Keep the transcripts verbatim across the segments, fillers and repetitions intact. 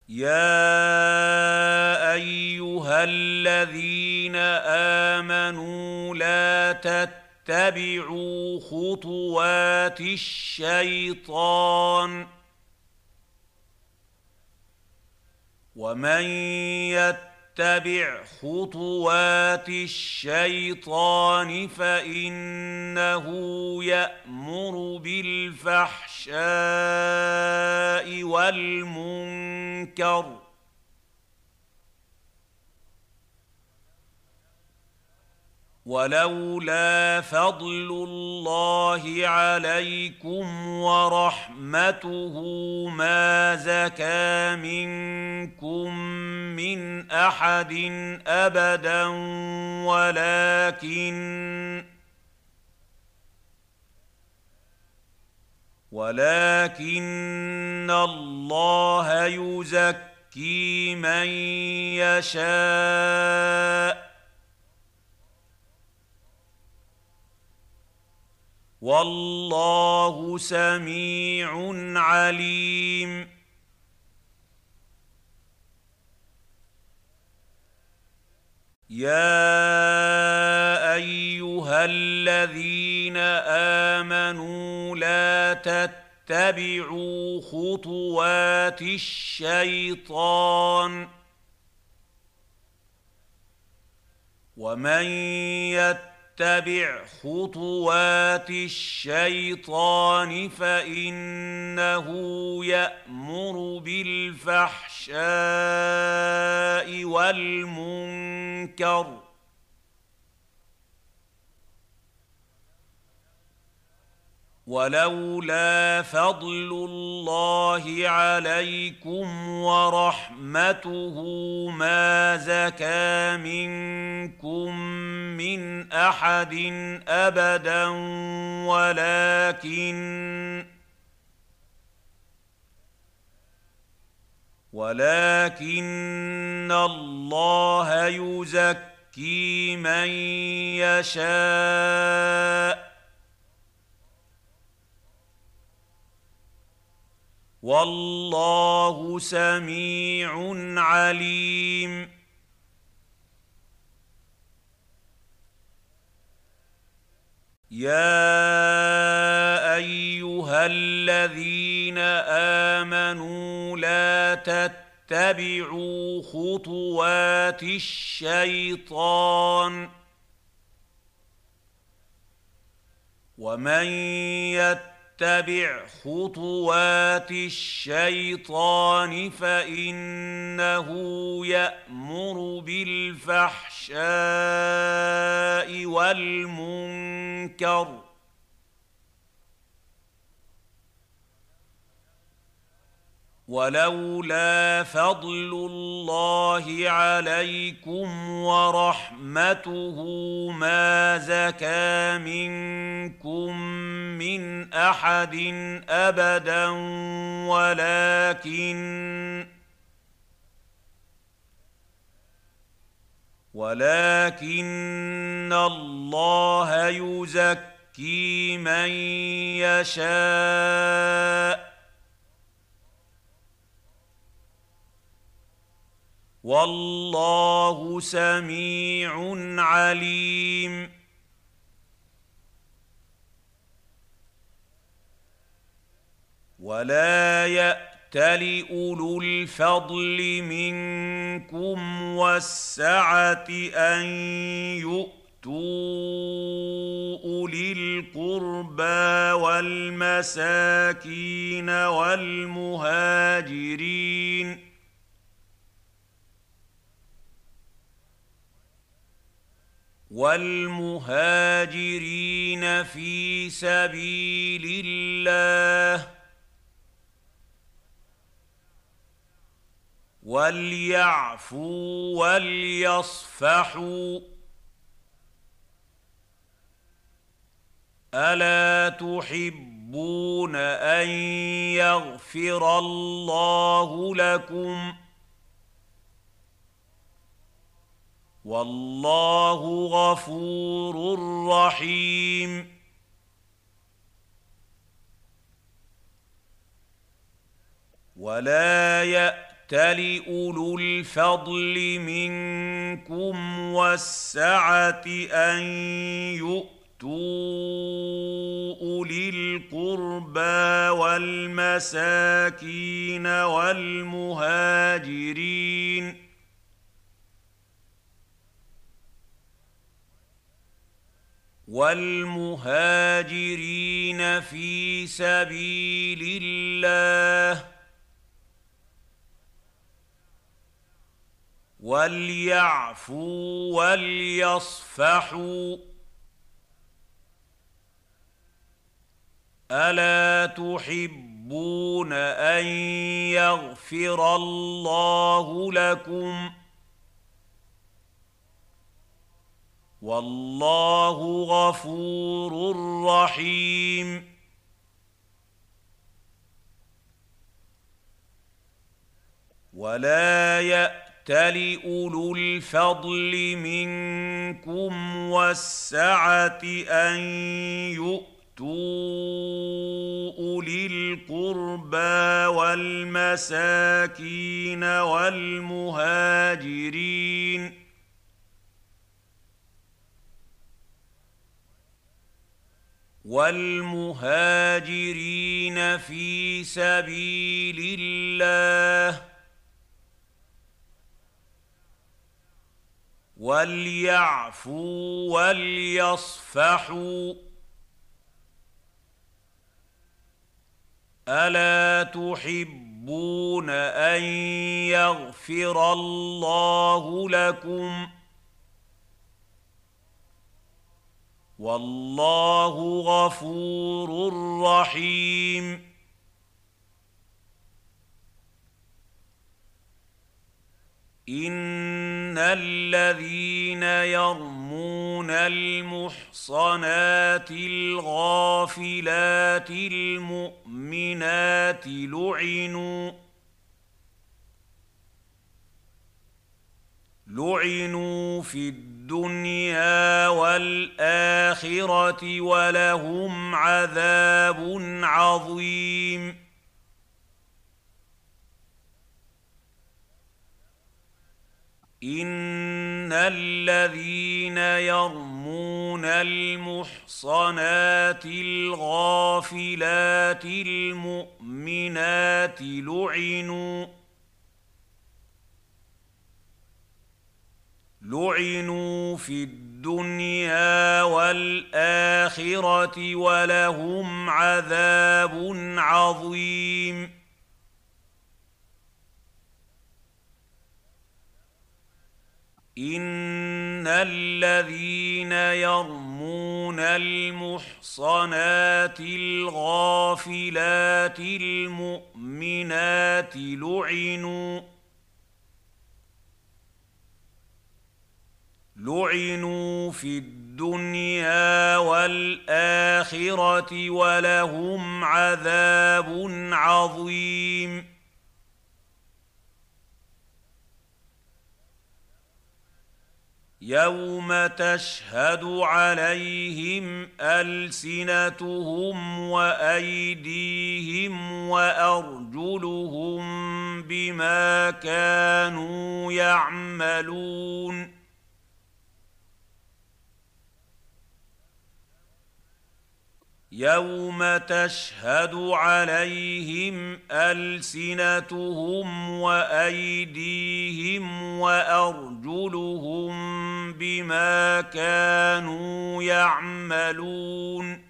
يَا أَيُّهَا الَّذِينَ آمَنُوا لَا تَتَّبِعُوا خُطُوَاتِ الشَّيْطَانِ ۚ وَمَن يَتَّبِعْ خُطُوَاتِ الشَّيْطَانِ فَإِنَّهُ يَأْمُرُ بِالْفَحْشَاءِ وَالْمُنكَرِ ۚ وَلَوْلَا فَضْلُ اللَّهِ عَلَيْكُمْ وَرَحْمَتُهُ مَا زَكَىٰ مِنكُم مِّنْ أَحَدٍ أَبَدًا، وَلَٰكِنَّ وَلَٰكِنَّ اللَّهَ يُزَكِّي مَن يَشَاءُ ۗ وَاللَّهُ سَمِيعٌ عَلِيمٌ. يَا أَيُّهَا الَّذِينَ آمَنُوا لَا تَتَّبِعُوا خُطُوَاتِ الشَّيْطَانِ ۚ وَمَن يَتَّبِعْ خُطُوَاتِ الشَّيْطَانِ فَإِنَّهُ يَأْمُرُ بِالْفَحْشَاءِ وَالْمُنكَرِ ۚ وَلَوْلَا فَضْلُ اللَّهِ عَلَيْكُمْ وَرَحْمَتُهُ مَا زَكَىٰ مِنكُم مِّنْ أَحَدٍ أَبَدًا، وَلَٰكِنَّ وَلَٰكِنَّ اللَّهَ يُزَكِّي مَن يَشَاءُ ۗ وَاللَّهُ سَمِيعٌ عَلِيمٌ. يَا أَيُّهَا الَّذِينَ آمَنُوا لَا تَتَّبِعُوا خُطُوَاتِ الشَّيْطَانِ ۚ وَمَن يَتَّبِعْ خُطُوَاتِ الشَّيْطَانِ فَإِنَّهُ يَأْمُرُ بِالْفَحْشَاءِ وَالْمُنكَرِ ۚ وَلَوْلَا فَضْلُ اللَّهِ عَلَيْكُمْ وَرَحْمَتُهُ مَا زَكَىٰ مِنكُم مِّنْ أَحَدٍ أَبَدًا، وَلَٰكِنَّ وَلَٰكِنَّ اللَّهَ يُزَكِّي مَن يَشَاءُ ۗ وَاللَّهُ سَمِيعٌ عَلِيمٌ. وَلَا يَأْتَلِ أُولُو الْفَضْلِ مِنكُمْ وَالسَّعَةِ أَن يُؤْتُوا أُولِي الْقُرْبَىٰ وَالْمَسَاكِينَ وَالْمُهَاجِرِينَ وَالْمُهَاجِرِينَ فِي سَبِيلِ اللَّهِ، وَلْيَعْفُوا وَلْيَصْفَحُوا. أَلَا تُحِبُّونَ أَن يَغْفِرَ اللَّهُ لَكُمْ ۗ وَاللَّهُ غَفُورٌ رَّحِيمٌ. وَلَا يَأْتَلِ يأتل أولو الفضل منكم والسعة أن يؤتوا أولي القربى والمساكين والمهاجرين والمهاجرين في سبيل الله وليعفوا وليصفحوا ألا تحبون أن يغفر الله لكم والله غفور رحيم ولا يأتل أولو الفضل منكم والسعة أن يؤتوا أولي القربى والمساكين والمهاجرين والمهاجرين في سبيل الله وليعفوا وليصفحوا ألا تحبون أن يغفر الله لكم والله غفور رحيم إن الذين يرمون المحصنات الغافلات المؤمنات لعنوا لعنوا في الدنيا والآخرة ولهم عذاب عظيم إن الذين يرمون المحصنات الغافلات المؤمنات لعنوا لعنوا في الدنيا والآخرة ولهم عذاب عظيم إن الذين يرمون المحصنات الغافلات المؤمنات لعنوا لعنوا في الدنيا والآخرة ولهم عذاب عظيم يوم تشهد عليهم ألسنتهم وأيديهم وأرجلهم بما كانوا يعملون يوم تشهد عليهم ألسنتهم وأيديهم وأرجلهم بما كانوا يعملون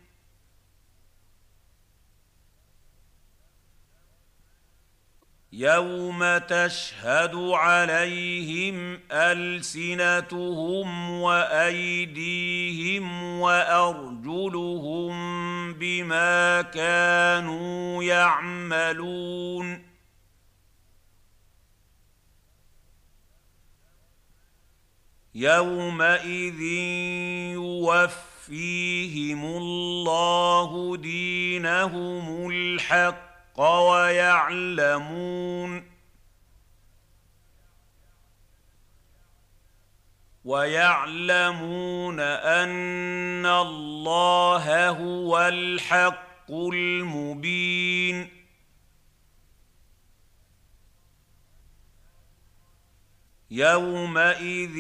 يوم تشهد عليهم ألسنتهم وأيديهم وأرجلهم بما كانوا يعملون يومئذ يوفيهم الله دينهم الحق ويعلمون ويعلمون أن الله هو الحق المبين يومئذ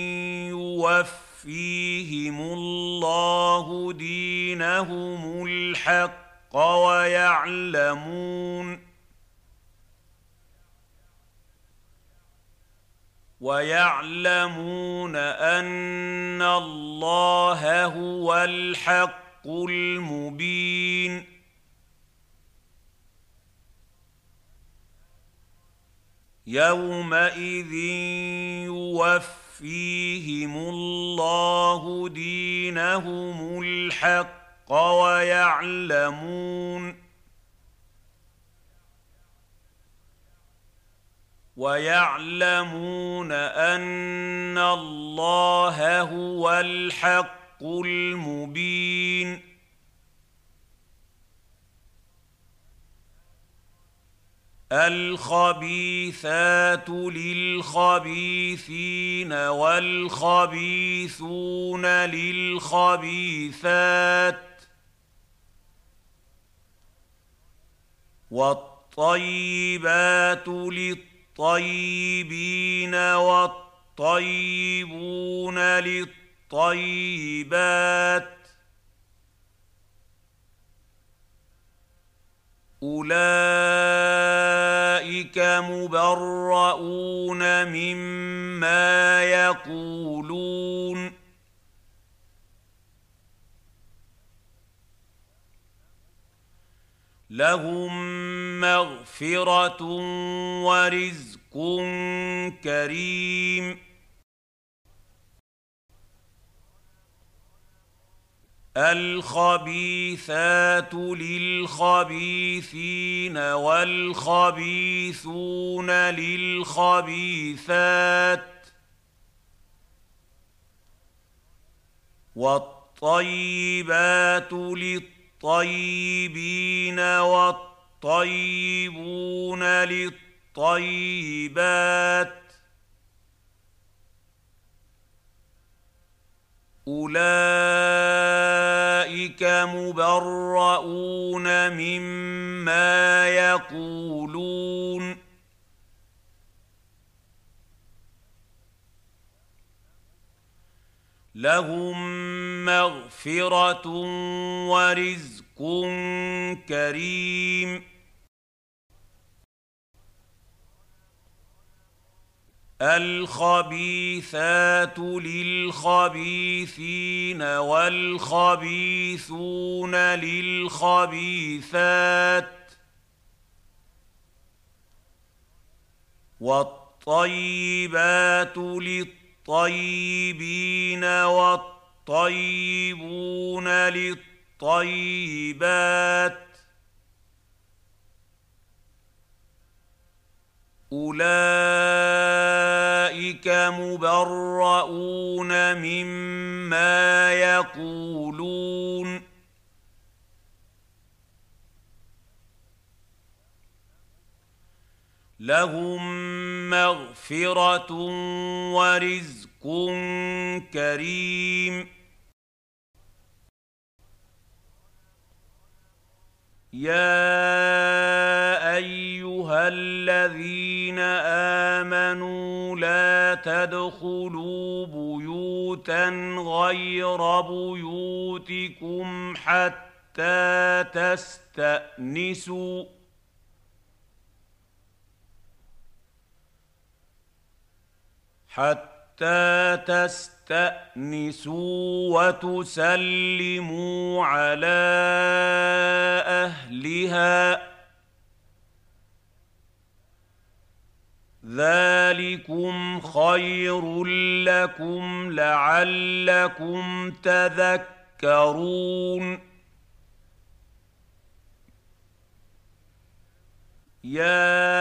يوفيهم الله دينهم الحق ويعلمون ويعلمون أن الله هو الحق المبين يومئذ يوفيهم الله دينهم الحق ويعلمون ويعلمون أن الله هو الحق المبين الخبيثات للخبيثين والخبيثون للخبيثات والطيبات للطيبين والطيبون للطيبات أولئك مبرؤون مما يقولون لهم مغفرة ورزق كريم الخبيثات للخبيثين والخبيثون للخبيثات والطيبات للطيبين والطيبون للطيبات أولئك مبرؤون مما يقولون لهم مغفرة ورزق كريم الخبيثات للخبيثين والخبيثون للخبيثات والطيبات للطيبين والطيبون للطيبات أولئك مبرؤون مما يقولون لهم مغفرة ورزق كريم يا أيها الذين آمنوا لا تدخلوا بيوتا غير بيوتكم حتى تستأنسوا حتى تستأنسوا وتسلموا على أهلها ذلكم خير لكم لعلكم تذكرون يا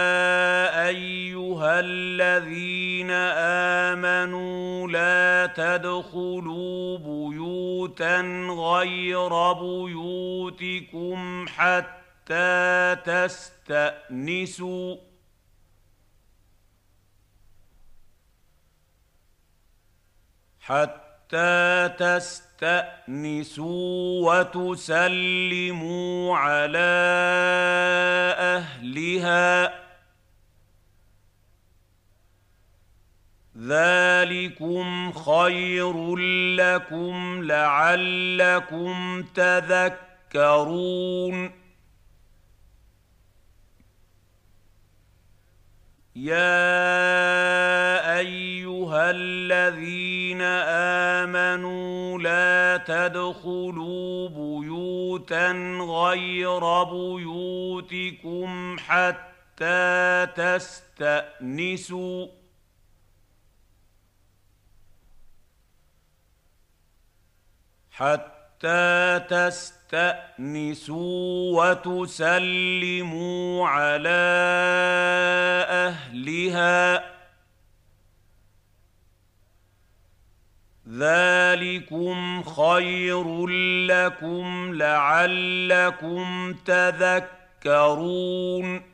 أيها الذين آمنوا لا تدخلوا بيوتا غير بيوتكم حتى تستأنسوا حتى تستأنسوا وتسلموا على أهلها ذلكم خير لكم لعلكم تذكرون يا ايها الذين امنوا لا تدخلوا بيوتا غير بيوتكم حتى تستأنسوا حتى تستأنسوا وتسلموا على أهلها ذلكم خير لكم لعلكم تذكرون